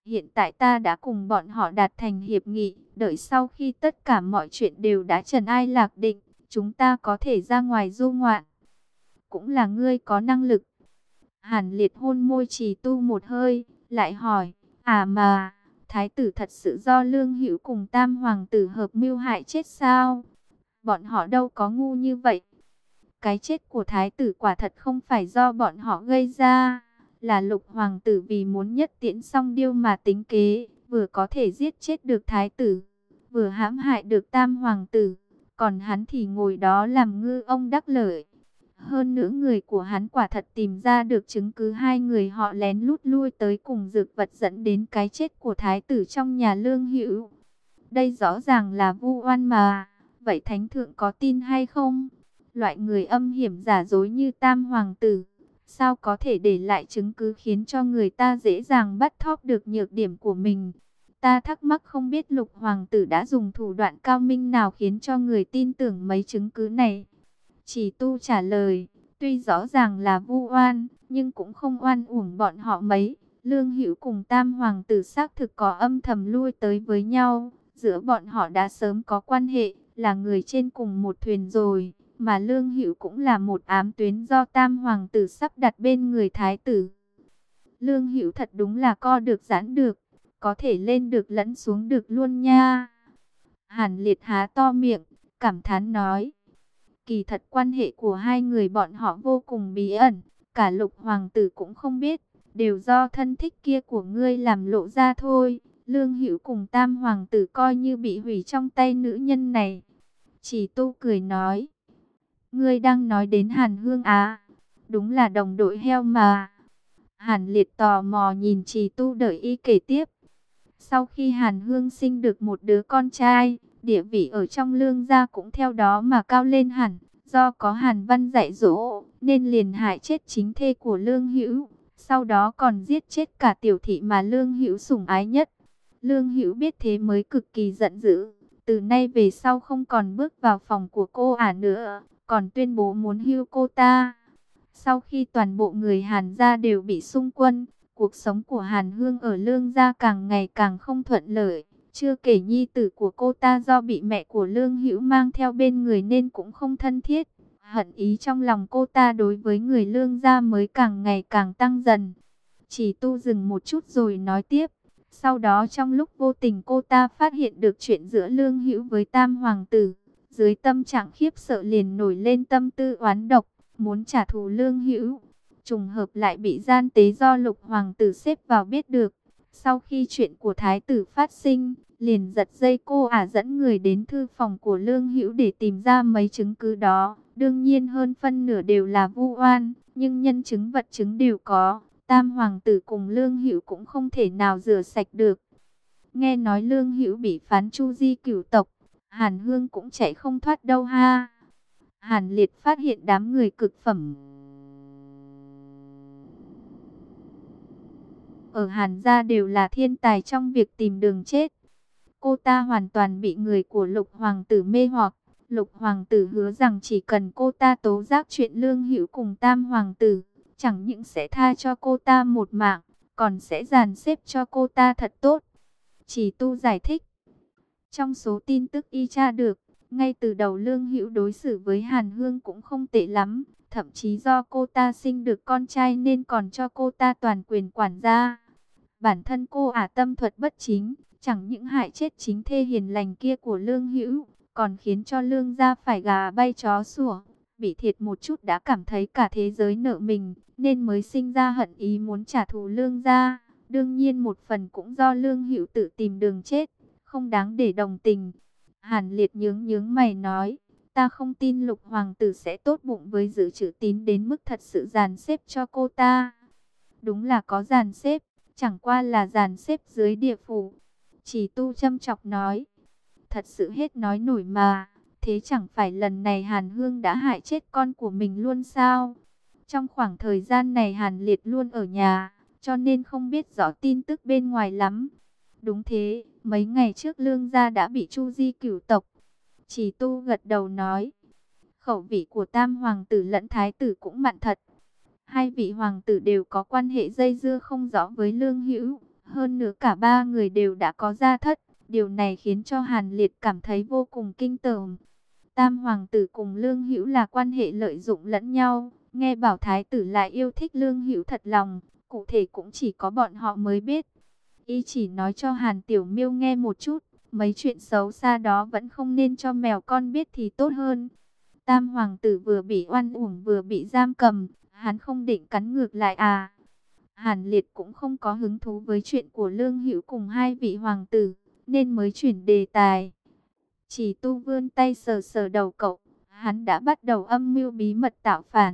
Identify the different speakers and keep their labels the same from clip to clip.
Speaker 1: Hiện tại ta đã cùng bọn họ đạt thành hiệp nghị, đợi sau khi tất cả mọi chuyện đều đã trần ai lạc định, chúng ta có thể ra ngoài du ngoạn. Cũng là ngươi có năng lực. Hàn Liệt hôn môi Trì Tu một hơi, lại hỏi, à mà, thái tử thật sự do Lương Hữu cùng tam hoàng tử hợp mưu hại chết sao? Bọn họ đâu có ngu như vậy. Cái chết của thái tử quả thật không phải do bọn họ gây ra, là Lục hoàng tử vì muốn nhất tiễn song điêu mà tính kế, vừa có thể giết chết được thái tử, vừa hãm hại được tam hoàng tử, còn hắn thì ngồi đó làm ngư ông đắc lợi. Hơn nữa người của hắn quả thật tìm ra được chứng cứ hai người họ lén lút lui tới cùng dược vật dẫn đến cái chết của thái tử trong nhà Lương Hữu. Đây rõ ràng là vu oan mà, vậy thánh thượng có tin hay không? Loại người âm hiểm giả dối như tam hoàng tử, sao có thể để lại chứng cứ khiến cho người ta dễ dàng bắt thóp được nhược điểm của mình? Ta thắc mắc không biết Lục hoàng tử đã dùng thủ đoạn cao minh nào khiến cho người tin tưởng mấy chứng cứ này. Chỉ Tu trả lời, tuy rõ ràng là vu oan, nhưng cũng không oan uổng bọn họ mấy. Lương Hữu cùng tam hoàng tử xác thực có âm thầm lui tới với nhau, giữa bọn họ đã sớm có quan hệ, là người trên cùng một thuyền rồi. Mà Lương Hữu cũng là một ám tuyến do tam hoàng tử sắp đặt bên người thái tử. Lương Hữu thật đúng là co được giãn được, có thể lên được lẫn xuống được luôn nha. Hàn Liệt há to miệng, cảm thán nói. Kỳ thật quan hệ của hai người bọn họ vô cùng bí ẩn, cả Lục hoàng tử cũng không biết, đều do thân thích kia của ngươi làm lộ ra thôi. Lương Hữu cùng tam hoàng tử coi như bị hủy trong tay nữ nhân này. Chỉ Tu cười nói. Ngươi đang nói đến Hàn Hương á? Đúng là đồng đội heo mà. Hàn Liệt tò mò nhìn Trì Tu đợi y kể tiếp. Sau khi Hàn Hương sinh được một đứa con trai, địa vị ở trong Lương gia cũng theo đó mà cao lên hẳn. Do có Hàn Văn dạy dỗ, nên liền hại chết chính thê của Lương Hữu. Sau đó còn giết chết cả tiểu thị mà Lương Hữu sủng ái nhất. Lương Hữu biết thế mới cực kỳ giận dữ. Từ nay về sau không còn bước vào phòng của cô ả nữa, còn tuyên bố muốn hưu cô ta. Sau khi toàn bộ người Hàn gia đều bị xung quân, cuộc sống của Hàn Hương ở Lương gia càng ngày càng không thuận lợi. Chưa kể nhi tử của cô ta do bị mẹ của Lương Hữu mang theo bên người nên cũng không thân thiết. Hận ý trong lòng cô ta đối với người Lương gia mới càng ngày càng tăng dần. Chỉ Tu dừng một chút rồi nói tiếp. Sau đó trong lúc vô tình cô ta phát hiện được chuyện giữa Lương Hữu với tam hoàng tử. Dưới tâm trạng khiếp sợ liền nổi lên tâm tư oán độc, muốn trả thù Lương Hữu. Trùng hợp lại bị gian tế do Lục hoàng tử xếp vào biết được. Sau khi chuyện của thái tử phát sinh, liền giật dây cô ả dẫn người đến thư phòng của Lương Hữu để tìm ra mấy chứng cứ đó. Đương nhiên hơn phân nửa đều là vu oan, nhưng nhân chứng vật chứng đều có. Tam hoàng tử cùng Lương Hữu cũng không thể nào rửa sạch được. Nghe nói Lương Hữu bị phán chu di cửu tộc, Hàn Hương cũng chạy không thoát đâu ha. Hàn Liệt phát hiện đám người cực phẩm ở Hàn gia đều là thiên tài trong việc tìm đường chết. Cô ta hoàn toàn bị người của Lục hoàng tử mê hoặc. Lục hoàng tử hứa rằng chỉ cần cô ta tố giác chuyện Lương Hữu cùng tam hoàng tử, chẳng những sẽ tha cho cô ta một mạng, còn sẽ dàn xếp cho cô ta thật tốt. Chỉ Tu giải thích. Trong số tin tức y tra được, ngay từ đầu Lương Hữu đối xử với Hàn Hương cũng không tệ lắm. Thậm chí do cô ta sinh được con trai nên còn cho cô ta toàn quyền quản gia. Bản thân cô ả tâm thuật bất chính, chẳng những hại chết chính thê hiền lành kia của Lương Hữu, còn khiến cho Lương gia phải gà bay chó sủa. Bị thiệt một chút đã cảm thấy cả thế giới nợ mình, nên mới sinh ra hận ý muốn trả thù Lương gia. Đương nhiên một phần cũng do Lương Hữu tự tìm đường chết, không đáng để đồng tình. Hàn Liệt nhướng nhướng mày nói, ta không tin Lục hoàng tử sẽ tốt bụng với giữ chữ tín đến mức thật sự dàn xếp cho cô ta. Đúng là có dàn xếp, chẳng qua là dàn xếp dưới địa phủ. Chỉ Tu châm chọc nói, thật sự hết nói nổi mà. Thế chẳng phải lần này Hàn Hương đã hại chết con của mình luôn sao? Trong khoảng thời gian này Hàn Liệt luôn ở nhà, cho nên không biết rõ tin tức bên ngoài lắm. Đúng thế, mấy ngày trước Lương gia đã bị chu di cửu tộc. Chỉ Tu gật đầu nói, khẩu vị của tam hoàng tử lẫn thái tử cũng mặn thật. Hai vị hoàng tử đều có quan hệ dây dưa không rõ với Lương Hữu. Hơn nữa cả ba người đều đã có gia thất. Điều này khiến cho Hàn Liệt cảm thấy vô cùng kinh tởm. Tam hoàng tử cùng Lương Hữu là quan hệ lợi dụng lẫn nhau. Nghe bảo thái tử lại yêu thích Lương Hữu thật lòng. Cụ thể cũng chỉ có bọn họ mới biết. Y chỉ nói cho Hàn Tiểu Miêu nghe một chút. Mấy chuyện xấu xa đó vẫn không nên cho mèo con biết thì tốt hơn. Tam hoàng tử vừa bị oan uổng vừa bị giam cầm. Hắn không định cắn ngược lại à? Hàn Liệt cũng không có hứng thú với chuyện của Lương Hữu cùng hai vị hoàng tử, nên mới chuyển đề tài. Chỉ Tu vươn tay sờ sờ đầu cậu, hắn đã bắt đầu âm mưu bí mật tạo phản.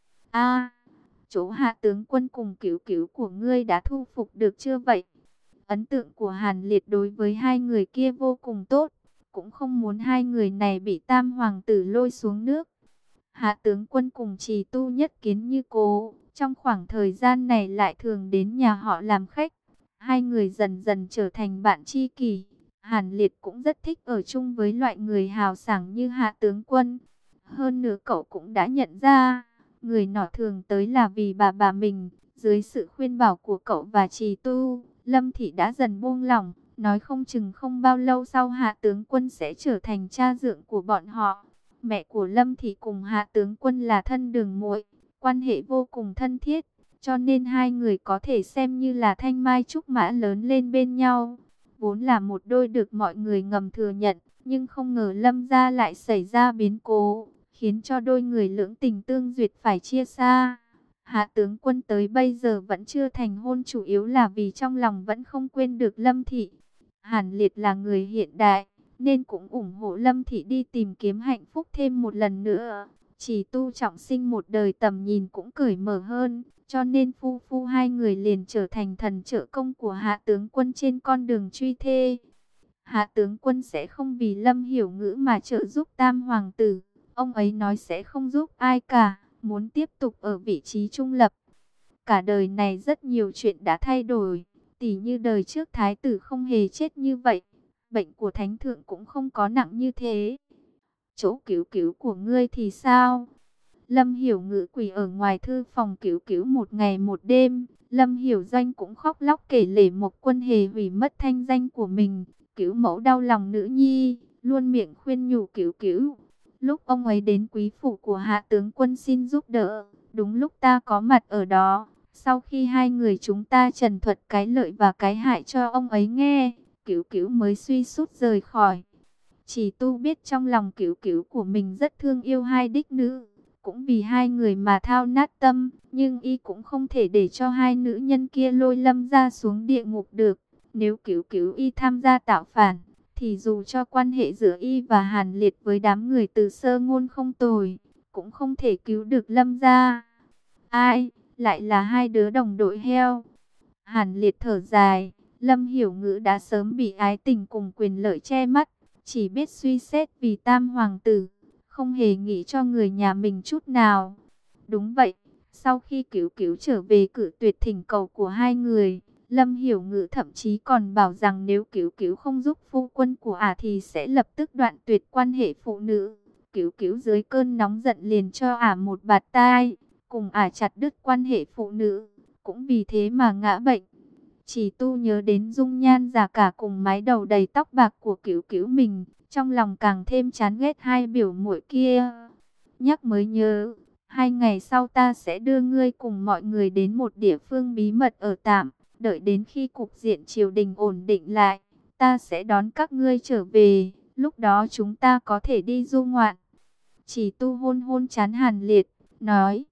Speaker 1: A, chỗ hạ tướng quân cùng cứu cứu của ngươi đã thu phục được chưa vậy? Ấn tượng của Hàn Liệt đối với hai người kia vô cùng tốt, cũng không muốn hai người này bị tam hoàng tử lôi xuống nước. Hạ tướng quân cùng Trì Tu nhất kiến như cố, trong khoảng thời gian này lại thường đến nhà họ làm khách. Hai người dần dần trở thành bạn tri kỷ. Hàn Liệt cũng rất thích ở chung với loại người hào sảng như Hạ tướng quân. Hơn nữa cậu cũng đã nhận ra, người nọ thường tới là vì bà mình. Dưới sự khuyên bảo của cậu và Trì Tu, Lâm Thị đã dần buông lỏng. Nói không chừng không bao lâu sau Hạ tướng quân sẽ trở thành cha dượng của bọn họ. Mẹ của Lâm Thị cùng Hạ tướng quân là thân đường muội, quan hệ vô cùng thân thiết, cho nên hai người có thể xem như là thanh mai trúc mã lớn lên bên nhau. Vốn là một đôi được mọi người ngầm thừa nhận, nhưng không ngờ Lâm gia lại xảy ra biến cố, khiến cho đôi người lưỡng tình tương duyệt phải chia xa. Hạ tướng quân tới bây giờ vẫn chưa thành hôn, chủ yếu là vì trong lòng vẫn không quên được Lâm Thị. Hàn Liệt là người hiện đại, nên cũng ủng hộ Lâm Thị đi tìm kiếm hạnh phúc thêm một lần nữa. Chỉ Tu trọng sinh một đời tầm nhìn cũng cởi mở hơn, cho nên phu phu hai người liền trở thành thần trợ công của Hạ tướng quân trên con đường truy thê. Hạ tướng quân sẽ không vì Lâm Hiểu Ngữ mà trợ giúp tam hoàng tử. Ông ấy nói sẽ không giúp ai cả, muốn tiếp tục ở vị trí trung lập. Cả đời này rất nhiều chuyện đã thay đổi, tỉ như đời trước thái tử không hề chết như vậy. Bệnh của thánh thượng cũng không có nặng như thế. Chỗ cứu cứu của ngươi thì sao? Lâm Hiểu Ngữ quỳ ở ngoài thư phòng cứu cứu một ngày một đêm. Lâm Hiểu Doanh cũng khóc lóc kể lể Mộc Quân hề hủy mất thanh danh của mình. Cứu mẫu đau lòng nữ nhi, luôn miệng khuyên nhủ cứu cứu. Lúc ông ấy đến quý phủ của Hạ tướng quân xin giúp đỡ, đúng lúc ta có mặt ở đó. Sau khi hai người chúng ta trần thuật cái lợi và cái hại cho ông ấy nghe, Cứu Cứu mới suy sút rời khỏi. Chỉ Tu biết trong lòng Cứu Cứu của mình rất thương yêu hai đích nữ, cũng vì hai người mà thao nát tâm, nhưng y cũng không thể để cho hai nữ nhân kia lôi Lâm ra xuống địa ngục được. Nếu Cứu Cứu y tham gia tạo phản, thì dù cho quan hệ giữa y và Hàn Liệt với đám người từ Sơ Ngôn không tồi, cũng không thể cứu được Lâm ra. Ai, lại là hai đứa đồng đội heo. Hàn Liệt thở dài, Lâm Hiểu Ngữ đã sớm bị ái tình cùng quyền lợi che mắt, chỉ biết suy xét vì tam hoàng tử, không hề nghĩ cho người nhà mình chút nào. Đúng vậy, sau khi Cứu Cứu trở về cự tuyệt thỉnh cầu của hai người, Lâm Hiểu Ngữ thậm chí còn bảo rằng nếu Cứu Cứu không giúp phu quân của ả thì sẽ lập tức đoạn tuyệt quan hệ phụ nữ. Cứu Cứu dưới cơn nóng giận liền cho ả một bạt tai, cùng ả chặt đứt quan hệ phụ nữ, cũng vì thế mà ngã bệnh. Chỉ Tu nhớ đến dung nhan già cả cùng mái đầu đầy tóc bạc của Cứu Cứu mình, trong lòng càng thêm chán ghét hai biểu muội kia. Nhắc mới nhớ, 2 ngày sau ta sẽ đưa ngươi cùng mọi người đến một địa phương bí mật ở tạm, đợi đến khi cục diện triều đình ổn định lại, ta sẽ đón các ngươi trở về, lúc đó chúng ta có thể đi du ngoạn. Chỉ Tu hôn hôn trán Hàn Liệt, nói.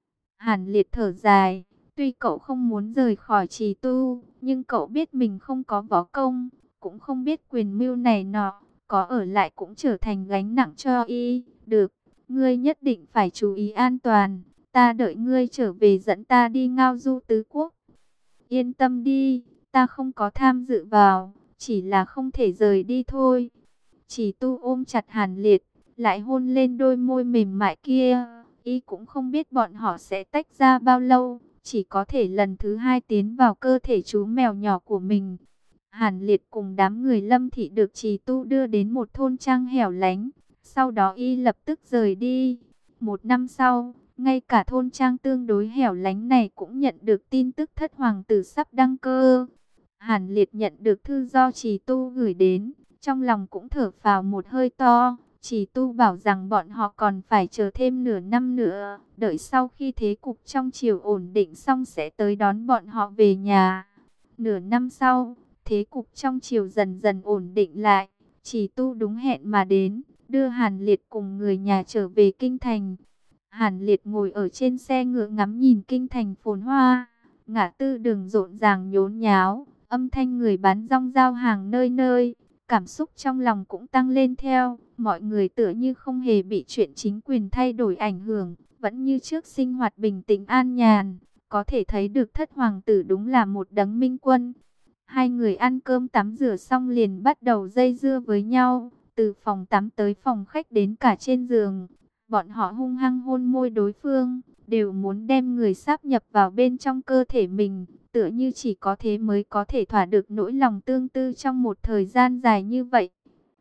Speaker 1: Hàn Liệt thở dài, tuy cậu không muốn rời khỏi Trì Tu, nhưng cậu biết mình không có võ công, cũng không biết quyền mưu này nọ, có ở lại cũng trở thành gánh nặng cho y. Được, ngươi nhất định phải chú ý an toàn, ta đợi ngươi trở về dẫn ta đi ngao du tứ quốc. Yên tâm đi, ta không có tham dự vào, chỉ là không thể rời đi thôi. Chỉ Tu ôm chặt Hàn Liệt, lại hôn lên đôi môi mềm mại kia. Y cũng không biết bọn họ sẽ tách ra bao lâu, chỉ có thể lần thứ hai tiến vào cơ thể chú mèo nhỏ của mình. Hàn Liệt cùng đám người Lâm Thị được Trì Tu đưa đến một thôn trang hẻo lánh, sau đó y lập tức rời đi. 1 năm sau, ngay cả thôn trang tương đối hẻo lánh này cũng nhận được tin tức thất hoàng tử sắp đăng cơ. Hàn Liệt nhận được thư do Trì Tu gửi đến, trong lòng cũng thở phào một hơi to. Trì Tu bảo rằng bọn họ còn phải chờ thêm nửa năm nữa, đợi sau khi thế cục trong triều ổn định xong sẽ tới đón bọn họ về nhà. Nửa năm sau, thế cục trong triều dần dần ổn định lại, Trì Tu đúng hẹn mà đến, đưa Hàn Liệt cùng người nhà trở về kinh thành. Hàn Liệt ngồi ở trên xe ngựa ngắm nhìn kinh thành phồn hoa, ngã tư đường rộn ràng nhốn nháo, âm thanh người bán rong giao hàng nơi nơi, cảm xúc trong lòng cũng tăng lên theo. Mọi người tựa như không hề bị chuyện chính quyền thay đổi ảnh hưởng, vẫn như trước sinh hoạt bình tĩnh an nhàn. Có thể thấy được thất hoàng tử đúng là một đấng minh quân. Hai người ăn cơm tắm rửa xong liền bắt đầu dây dưa với nhau, từ phòng tắm tới phòng khách đến cả trên giường. Bọn họ hung hăng hôn môi đối phương, đều muốn đem người sáp nhập vào bên trong cơ thể mình, tựa như chỉ có thế mới có thể thỏa được nỗi lòng tương tư trong một thời gian dài như vậy.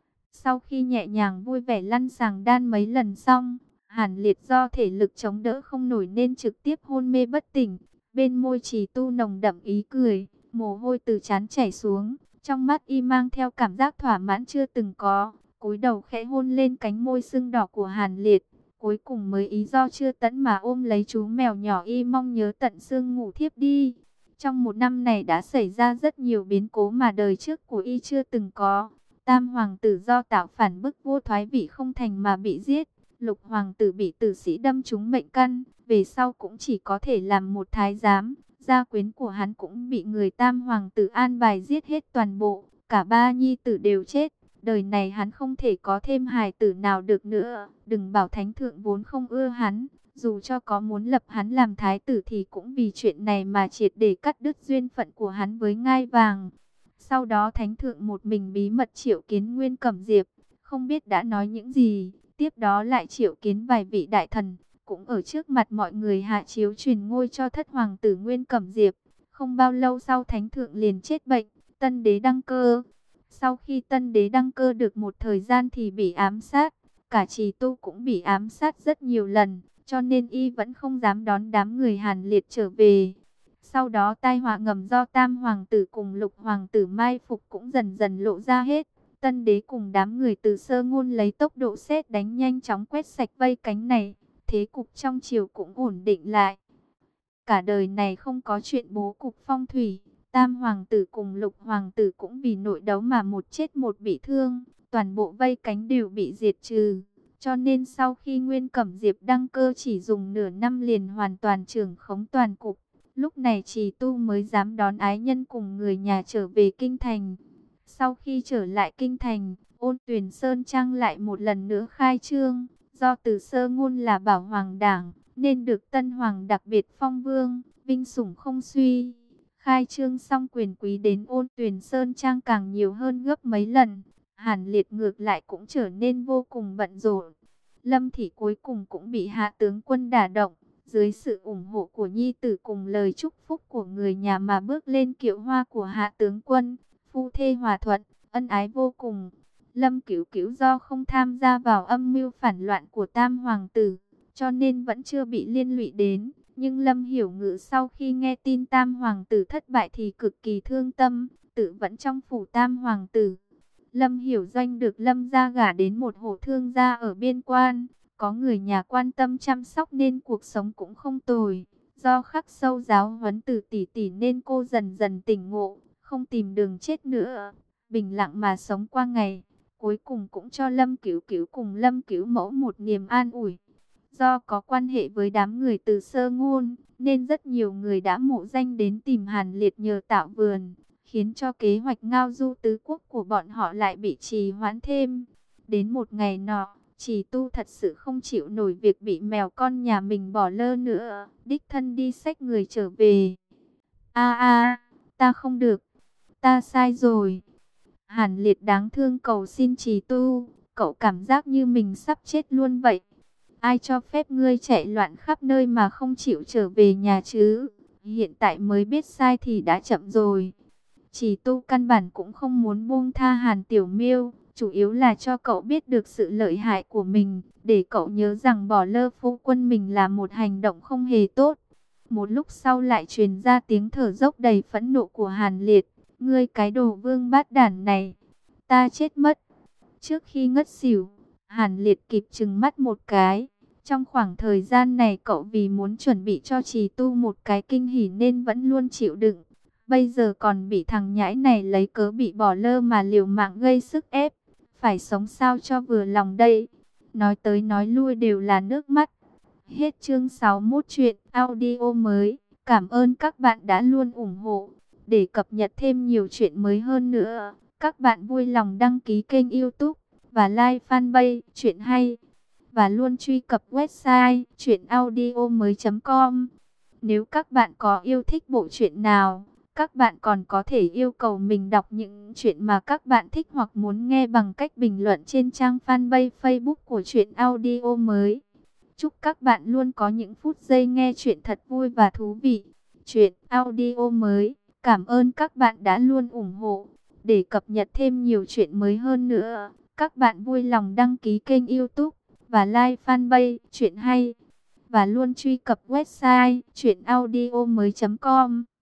Speaker 1: Sau khi nhẹ nhàng vui vẻ lăn sàng đan mấy lần xong, Hàn Liệt do thể lực chống đỡ không nổi nên trực tiếp hôn mê bất tỉnh. Bên môi Trì Tu nồng đậm ý cười, mồ hôi từ trán chảy xuống, trong mắt y mang theo cảm giác thỏa mãn chưa từng có, cúi đầu khẽ hôn lên cánh môi sưng đỏ của Hàn Liệt. Cuối cùng mới ý do chưa tẫn mà ôm lấy chú mèo nhỏ y mong nhớ tận xương ngủ thiếp đi. Trong một năm này đã xảy ra rất nhiều biến cố mà đời trước của y chưa từng có. Tam hoàng tử do tạo phản bức vua thoái vị không thành mà bị giết. Lục hoàng tử bị tử sĩ đâm trúng mệnh căn, về sau cũng chỉ có thể làm một thái giám. Gia quyến của hắn cũng bị người tam hoàng tử an bài giết hết toàn bộ, cả ba nhi tử đều chết. Đời này hắn không thể có thêm hài tử nào được nữa. Đừng bảo thánh thượng vốn không ưa hắn, dù cho có muốn lập hắn làm thái tử thì cũng vì chuyện này mà triệt để cắt đứt duyên phận của hắn với ngai vàng. Sau đó thánh thượng một mình bí mật triệu kiến Nguyên Cẩm Diệp, không biết đã nói những gì. Tiếp đó lại triệu kiến vài vị đại thần, cũng ở trước mặt mọi người hạ chiếu truyền ngôi cho thất hoàng tử Nguyên Cẩm Diệp. Không bao lâu sau thánh thượng liền chết bệnh, tân đế đăng cơ. Sau khi tân đế đăng cơ được một thời gian thì bị ám sát, cả Trì Tu cũng bị ám sát rất nhiều lần, cho nên y vẫn không dám đón đám người Hàn Liệt trở về. Sau đó tai họa ngầm do tam hoàng tử cùng lục hoàng tử mai phục cũng dần dần lộ ra hết. Tân đế cùng đám người từ Sơ Ngôn lấy tốc độ sét đánh nhanh chóng quét sạch vây cánh này, thế cục trong triều cũng ổn định lại. Cả đời này không có chuyện bố cục phong thủy, tam hoàng tử cùng lục hoàng tử cũng vì nội đấu mà một chết một bị thương, toàn bộ vây cánh đều bị diệt trừ. Cho nên sau khi Nguyên Cẩm Diệp đăng cơ chỉ dùng nửa năm liền hoàn toàn trưởng khống toàn cục. Lúc này Trì Tu mới dám đón ái nhân cùng người nhà trở về kinh thành. Sau khi trở lại kinh thành, Ôn Tuyền Sơn Trang lại một lần nữa khai trương. Do từ Sơ Ngôn là bảo hoàng đảng, nên được Tân Hoàng đặc biệt phong vương, vinh sủng không suy. Khai trương xong quyền quý đến Ôn Tuyền Sơn Trang càng nhiều hơn gấp mấy lần. Hàn Liệt ngược lại cũng trở nên vô cùng bận rộn. Lâm Thị cuối cùng cũng bị hạ tướng quân đả động. Dưới sự ủng hộ của nhi tử cùng lời chúc phúc của người nhà mà bước lên kiệu hoa của hạ tướng quân. Phu thê hòa thuận, ân ái vô cùng. Lâm Cửu Cửu do không tham gia vào âm mưu phản loạn của tam hoàng tử, cho nên vẫn chưa bị liên lụy đến. Nhưng Lâm Hiểu Ngự sau khi nghe tin tam hoàng tử thất bại thì cực kỳ thương tâm, tự vẫn trong phủ tam hoàng tử. Lâm Hiểu Doanh được Lâm gia gả đến một hộ thương gia ở biên quan, có người nhà quan tâm chăm sóc nên cuộc sống cũng không tồi. Do khắc sâu giáo huấn từ tỷ tỷ nên cô dần dần tỉnh ngộ, không tìm đường chết nữa, bình lặng mà sống qua ngày. Cuối cùng cũng cho Lâm Cửu Cửu cùng Lâm Cửu Mẫu một niềm an ủi. Do có quan hệ với đám người từ Sơ Ngôn, nên rất nhiều người đã mộ danh đến tìm Hàn Liệt nhờ tạo vườn, khiến cho kế hoạch ngao du tứ quốc của bọn họ lại bị trì hoãn thêm. Đến một ngày nọ, Trì Tu thật sự không chịu nổi việc bị mèo con nhà mình bỏ lơ nữa, đích thân đi xách người trở về. Ta không được, ta sai rồi. Hàn Liệt đáng thương cầu xin Trì Tu, cậu cảm giác như mình sắp chết luôn vậy. Ai cho phép ngươi chạy loạn khắp nơi mà không chịu trở về nhà chứ? Hiện tại mới biết sai thì đã chậm rồi. Trì Tu căn bản cũng không muốn buông tha Hàn Tiểu Miêu, chủ yếu là cho cậu biết được sự lợi hại của mình, để cậu nhớ rằng bỏ lơ phu quân mình là một hành động không hề tốt. Một lúc sau lại truyền ra tiếng thở dốc đầy phẫn nộ của Hàn Liệt. Ngươi cái đồ vương bát đản này, ta chết mất. Trước khi ngất xỉu, Hàn Liệt kịp trừng mắt một cái. Trong khoảng thời gian này cậu vì muốn chuẩn bị cho Trì Tu một cái kinh hỉ nên vẫn luôn chịu đựng. Bây giờ còn bị thằng nhãi này lấy cớ bị bỏ lơ mà liều mạng gây sức ép. Phải sống sao cho vừa lòng đây. Nói tới nói lui đều là nước mắt. Hết chương 61 truyện audio mới. Cảm ơn các bạn đã luôn ủng hộ. Để cập nhật thêm nhiều chuyện mới hơn nữa, các bạn vui lòng đăng ký kênh YouTube và like fanpage Chuyện Hay. Và luôn truy cập website chuyenaudio.com. Nếu các bạn có yêu thích bộ truyện nào, các bạn còn có thể yêu cầu mình đọc những chuyện mà các bạn thích hoặc muốn nghe bằng cách bình luận trên trang fanpage Facebook của Chuyện Audio mới. Chúc các bạn luôn có những phút giây nghe chuyện thật vui và thú vị. Chuyện audio mới. Cảm ơn các bạn đã luôn ủng hộ. Để cập nhật thêm nhiều chuyện mới hơn nữa, các bạn vui lòng đăng ký kênh YouTube và like fanpage Chuyện Hay. Và luôn truy cập website chuyenaudio.com.